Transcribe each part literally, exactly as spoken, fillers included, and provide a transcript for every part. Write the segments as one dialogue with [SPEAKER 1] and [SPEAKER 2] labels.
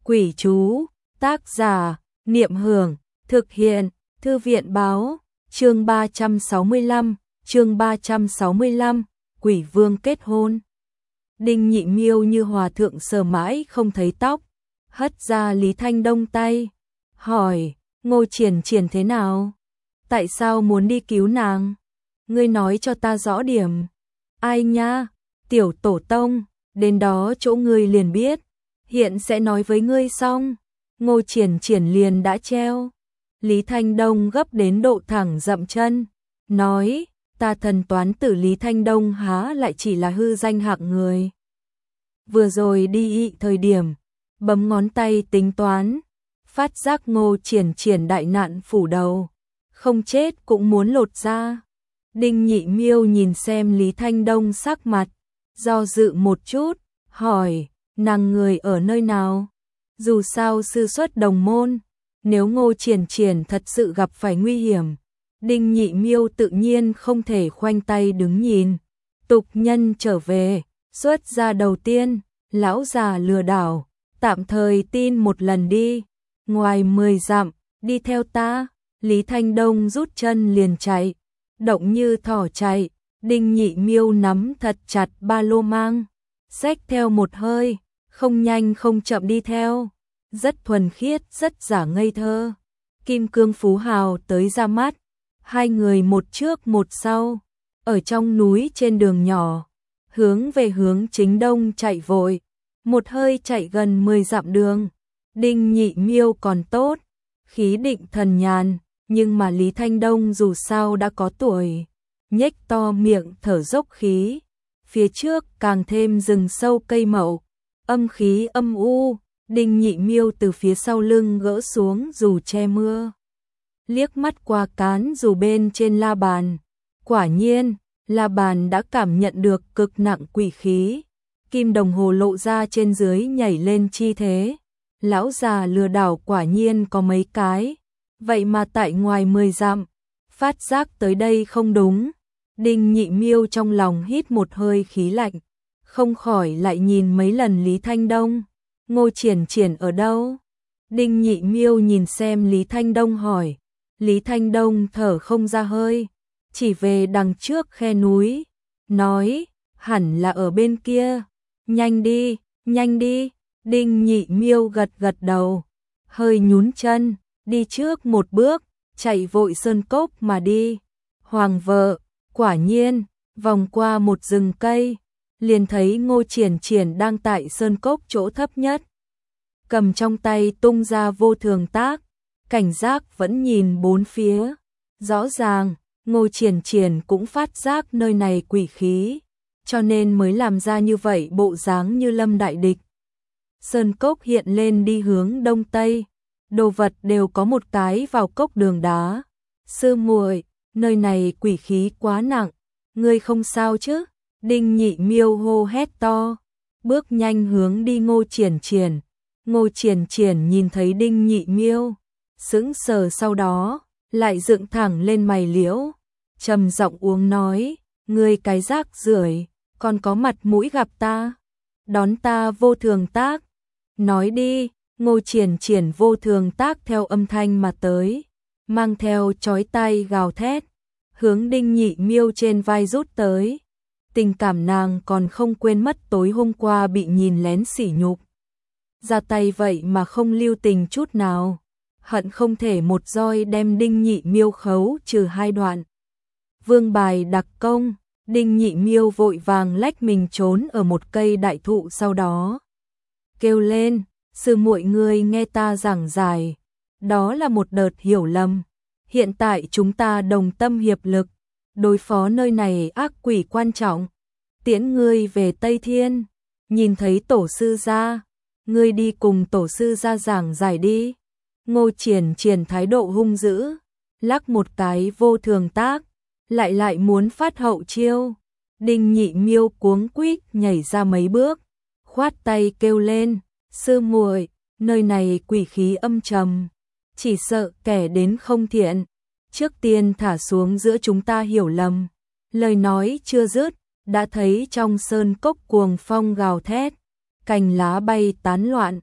[SPEAKER 1] Quỷ chú, tác giả, Niệm Hưởng, thực hiện, Thư viện báo, chương ba trăm sáu mươi lăm, chương ba trăm sáu mươi lăm, Quỷ Vương kết hôn. Đinh Nhị Miêu như hòa thượng sờ mãi không thấy tóc, hất ra Lý Thanh Đông tay, hỏi, Ngô Triển Triển thế nào? Tại sao muốn đi cứu nàng? Ngươi nói cho ta rõ điểm. Ai nha, tiểu tổ tông, đến đó chỗ ngươi liền biết, hiện sẽ nói với ngươi xong. Ngô Triển Triển liền đã treo. Lý Thanh Đông gấp đến độ thẳng dậm chân, nói, ta thần toán tử Lý Thanh Đông há lại chỉ là hư danh hạng người. Vừa rồi đi ị thời điểm, bấm ngón tay tính toán, phát giác Ngô Triển Triển đại nạn phủ đầu, không chết cũng muốn lột ra. Đinh Nhị Miêu nhìn xem Lý Thanh Đông sắc mặt, do dự một chút, hỏi, nàng người ở nơi nào? Dù sao sư xuất đồng môn, nếu Ngô Triển Triển thật sự gặp phải nguy hiểm, Đinh Nhị Miêu tự nhiên không thể khoanh tay đứng nhìn. Tục nhân trở về, xuất gia đầu tiên, lão già lừa đảo, tạm thời tin một lần đi, ngoài mười dặm, đi theo ta. Lý Thanh Đông rút chân liền chạy, động như thỏ chạy. Đinh Nhị Miêu nắm thật chặt ba lô mang, xách theo một hơi, không nhanh không chậm đi theo, rất thuần khiết, rất giả ngây thơ. Kim cương phú hào tới ra mắt, hai người một trước một sau, ở trong núi trên đường nhỏ, hướng về hướng chính đông chạy vội, một hơi chạy gần mười dặm đường. Đinh Nhị Miêu còn tốt, khí định thần nhàn, nhưng mà Lý Thanh Đông dù sao đã có tuổi, nhếch to miệng thở dốc khí, phía trước càng thêm rừng sâu cây mậu, âm khí âm u. Đinh Nhị Miêu từ phía sau lưng gỡ xuống dù che mưa, liếc mắt qua cán dù bên trên la bàn, quả nhiên la bàn đã cảm nhận được cực nặng quỷ khí, kim đồng hồ lộ ra trên dưới nhảy lên chi thế. Lão già lừa đảo quả nhiên có mấy cái, vậy mà tại ngoài mười dặm, phát giác tới đây không đúng. Đinh Nhị Miêu trong lòng hít một hơi khí lạnh, không khỏi lại nhìn mấy lần Lý Thanh Đông. Ngô Triển Triển ở đâu? Đinh Nhị Miêu nhìn xem Lý Thanh Đông hỏi. Lý Thanh Đông thở không ra hơi, chỉ về đằng trước khe núi, nói, hẳn là ở bên kia, nhanh đi, nhanh đi. Đinh Nhị Miêu gật gật đầu, hơi nhún chân, đi trước một bước, chạy vội sơn cốc mà đi. Hoàng vợ, quả nhiên, vòng qua một rừng cây, liền thấy Ngô Triển Triển đang tại sơn cốc chỗ thấp nhất, cầm trong tay tung ra vô thường tác, cảnh giác vẫn nhìn bốn phía. Rõ ràng, Ngô Triển Triển cũng phát giác nơi này quỷ khí, cho nên mới làm ra như vậy bộ dáng như lâm đại địch. Sơn cốc hiện lên đi hướng đông tây, đồ vật đều có một cái vào cốc đường đá. Sư muội, nơi này quỷ khí quá nặng, ngươi không sao chứ? Đinh Nhị Miêu hô hét to, bước nhanh hướng đi Ngô Triển Triển. Ngô Triển Triển nhìn thấy Đinh Nhị Miêu, sững sờ, sau đó lại dựng thẳng lên mày liễu, trầm giọng uống nói, ngươi cái rác rưởi, còn có mặt mũi gặp ta, đón ta vô thường tác. Nói đi. Ngô Triển Triển vô thường tác theo âm thanh mà tới, mang theo chói tai gào thét, hướng Đinh Nhị Miêu trên vai rút tới. Tình cảm nàng còn không quên mất tối hôm qua bị nhìn lén sỉ nhục, ra tay vậy mà không lưu tình chút nào, hận không thể một roi đem Đinh Nhị Miêu khấu trừ hai đoạn. Vương bài đặc công. Đinh Nhị Miêu vội vàng lách mình trốn ở một cây đại thụ, sau đó kêu lên, sư muội ngươi nghe ta giảng giải, đó là một đợt hiểu lầm, hiện tại chúng ta đồng tâm hiệp lực, đối phó nơi này ác quỷ quan trọng, tiễn ngươi về Tây Thiên, nhìn thấy tổ sư gia, ngươi đi cùng tổ sư gia giảng giải đi. Ngô Triển Triển thái độ hung dữ, lắc một cái vô thường tác, lại lại muốn phát hậu chiêu. Đinh Nhị Miêu cuống quýt nhảy ra mấy bước, khoát tay kêu lên, sư muội, nơi này quỷ khí âm trầm, chỉ sợ kẻ đến không thiện, trước tiên thả xuống giữa chúng ta hiểu lầm. Lời nói chưa dứt, đã thấy trong sơn cốc cuồng phong gào thét, cành lá bay tán loạn,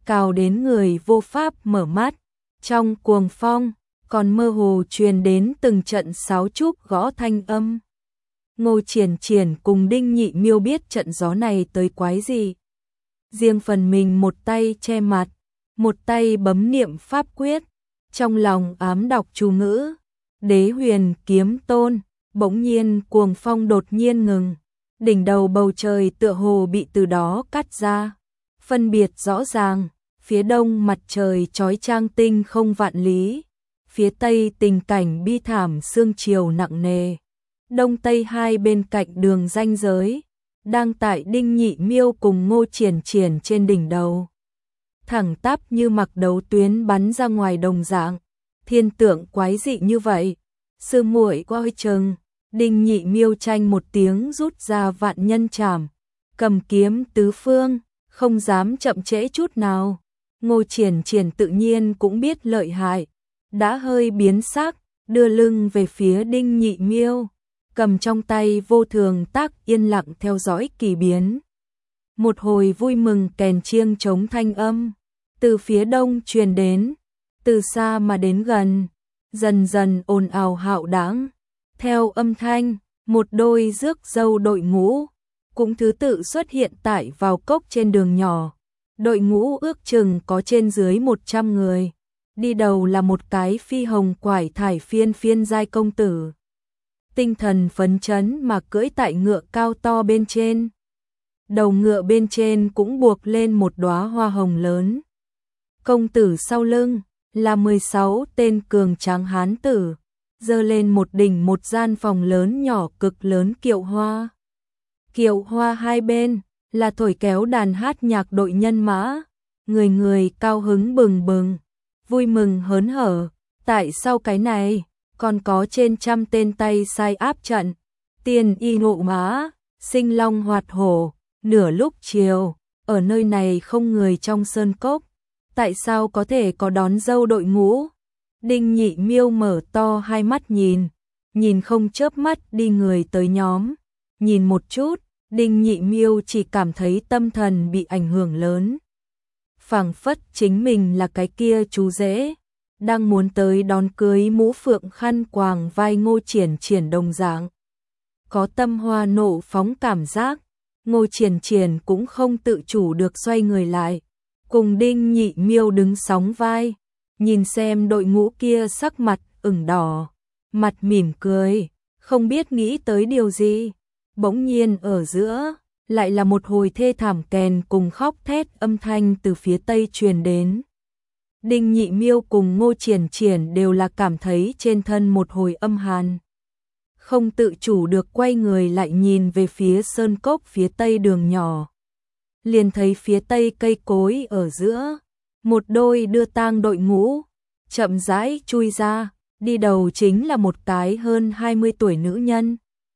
[SPEAKER 1] cao đến người vô pháp mở mắt. Trong cuồng phong, còn mơ hồ truyền đến từng trận sáo trúc gõ thanh âm. Ngô Triển Triển cùng Đinh Nhị Miêu biết trận gió này tới quái gì. Riêng phần mình một tay che mặt, một tay bấm niệm pháp quyết, trong lòng ám đọc chú ngữ. Đế Huyền Kiếm Tôn, bỗng nhiên cuồng phong đột nhiên ngừng, đỉnh đầu bầu trời tựa hồ bị từ đó cắt ra, phân biệt rõ ràng, phía đông mặt trời chói chang tinh không vạn lý, phía tây tình cảnh bi thảm sương chiều nặng nề. Đông tây hai bên cạnh đường ranh giới, đang tại Đinh Nhị Miêu cùng Ngô Triển Triển trên đỉnh đầu. Thẳng tắp như mặc đấu tuyến bắn ra ngoài đồng dạng, thiên tượng quái dị như vậy. Sư muội coi chừng, Đinh Nhị Miêu tranh một tiếng rút ra vạn nhân trảm, cầm kiếm tứ phương, không dám chậm trễ chút nào. Ngô Triển Triển tự nhiên cũng biết lợi hại, đã hơi biến sắc, đưa lưng về phía Đinh Nhị Miêu, cầm trong tay vô thường tác yên lặng theo dõi kỳ biến. Một hồi vui mừng kèn chiêng trống thanh âm, từ phía đông truyền đến, từ xa mà đến gần, dần dần ồn ào hạo đãng. Theo âm thanh, một đôi rước dâu đội ngũ cũng thứ tự xuất hiện tại vào cốc trên đường nhỏ. Đội ngũ ước chừng có trên dưới một trăm người. Đi đầu là một cái phi hồng quải thải phiên phiên giai công tử. Tinh thần phấn chấn mà cưỡi tại ngựa cao to bên trên. Đầu ngựa bên trên cũng buộc lên một đóa hoa hồng lớn. Công tử sau lưng là mười sáu tên cường tráng hán tử, giơ lên một đỉnh một gian phòng lớn nhỏ cực lớn kiệu hoa. Kiệu hoa hai bên là thổi kéo đàn hát nhạc đội nhân mã, người người cao hứng bừng bừng, vui mừng hớn hở. Tại sau cái này, còn có trên trăm tên tay sai áp trận, tiền y ngộ mã, sinh long hoạt hổ. Nửa lúc chiều, ở nơi này không người trong sơn cốc, tại sao có thể có đón dâu đội ngũ? Đinh Nhị Miêu mở to hai mắt nhìn, nhìn không chớp mắt đi người tới nhóm, nhìn một chút, Đinh Nhị Miêu chỉ cảm thấy tâm thần bị ảnh hưởng lớn. Phảng phất chính mình là cái kia chú rể, đang muốn tới đón cưới mũ phượng khăn quàng vai Ngô Triển Triển đồng dạng. Có tâm hoa nộ phóng cảm giác, Ngô Triển Triển cũng không tự chủ được xoay người lại, cùng Đinh Nhị Miêu đứng sóng vai, nhìn xem đội ngũ kia sắc mặt ửng đỏ, mặt mỉm cười, không biết nghĩ tới điều gì. Bỗng nhiên ở giữa, lại là một hồi thê thảm kèn cùng khóc thét âm thanh từ phía tây truyền đến. Đinh Nhị Miêu cùng Ngô Triển Triển đều là cảm thấy trên thân một hồi âm hàn. Không tự chủ được quay người lại nhìn về phía sơn cốc phía tây đường nhỏ. Liền thấy phía tây cây cối ở giữa, một đôi đưa tang đội ngũ, chậm rãi chui ra, đi đầu chính là một cái hơn hai mươi tuổi nữ nhân.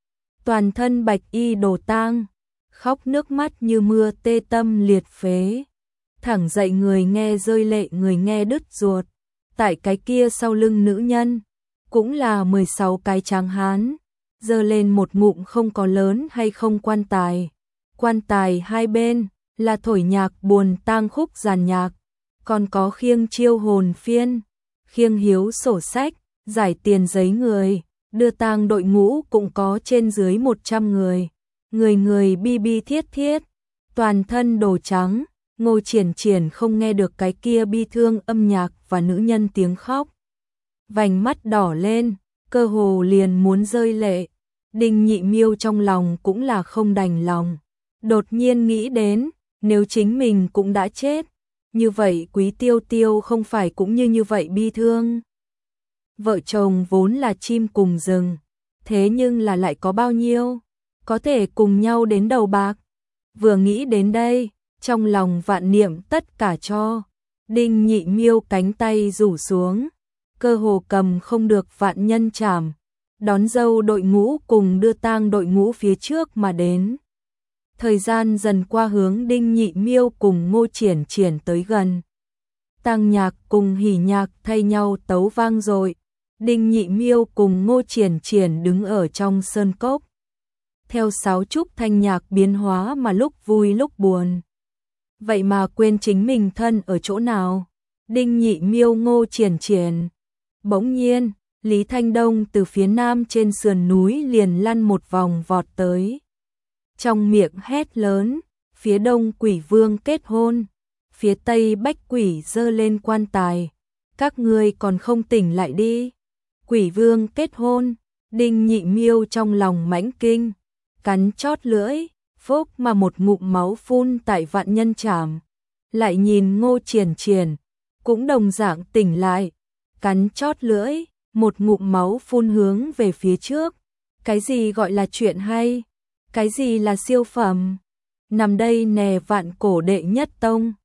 [SPEAKER 1] Toàn thân bạch y đồ tang, khóc nước mắt như mưa tê tâm liệt phế. Thẳng dậy người nghe rơi lệ người nghe đứt ruột. Tại cái kia sau lưng nữ nhân, cũng là mười sáu cái tráng hán, giơ lên một ngụm không có lớn hay không quan tài. Quan tài hai bên là thổi nhạc buồn tang khúc giàn nhạc, còn có khiêng chiêu hồn phiên, khiêng hiếu sổ sách, giải tiền giấy người. Đưa tang đội ngũ cũng có trên dưới một trăm người, người người bi bi thiết thiết, toàn thân đồ trắng. Ngô Triển Triển không nghe được cái kia bi thương âm nhạc và nữ nhân tiếng khóc, vành mắt đỏ lên, cơ hồ liền muốn rơi lệ. Đinh Nhị Miêu trong lòng cũng là không đành lòng, đột nhiên nghĩ đến, nếu chính mình cũng đã chết, như vậy Quý Tiêu Tiêu không phải cũng như như vậy bi thương. Vợ chồng vốn là chim cùng rừng, thế nhưng là lại có bao nhiêu có thể cùng nhau đến đầu bạc. Vừa nghĩ đến đây, trong lòng vạn niệm tất cả cho. Đinh Nhị Miêu cánh tay rủ xuống, cơ hồ cầm không được vạn nhân trảm, đón dâu đội ngũ cùng đưa tang đội ngũ phía trước mà đến. Thời gian dần qua hướng Đinh Nhị Miêu cùng Ngô Triển Triển tới gần. Tang nhạc cùng hỉ nhạc thay nhau tấu vang dội. Đinh Nhị Miêu cùng Ngô Triển Triển đứng ở trong sơn cốc. Theo sáo trúc thanh nhạc biến hóa mà lúc vui lúc buồn. vậy mà quên chính mình thân ở chỗ nào. Đinh Nhị Miêu Ngô Triển Triển. Bỗng nhiên, Lý Thanh Đông từ phía nam trên sườn núi liền lăn một vòng vọt tới. Trong miệng hét lớn, phía đông quỷ vương kết hôn, phía tây bách quỷ dơ lên quan tài. Các ngươi còn không tỉnh lại đi. Quỷ vương kết hôn, Đinh Nhị Miêu trong lòng mãnh kinh, cắn chót lưỡi, phốc mà một ngụm máu phun tại vạn nhân trảm. Lại nhìn Ngô Triển Triển, cũng đồng dạng tỉnh lại, cắn chót lưỡi, một ngụm máu phun hướng về phía trước. Cái gì gọi là chuyện hay? Cái gì là siêu phẩm? Nằm đây nè vạn cổ đệ nhất tông.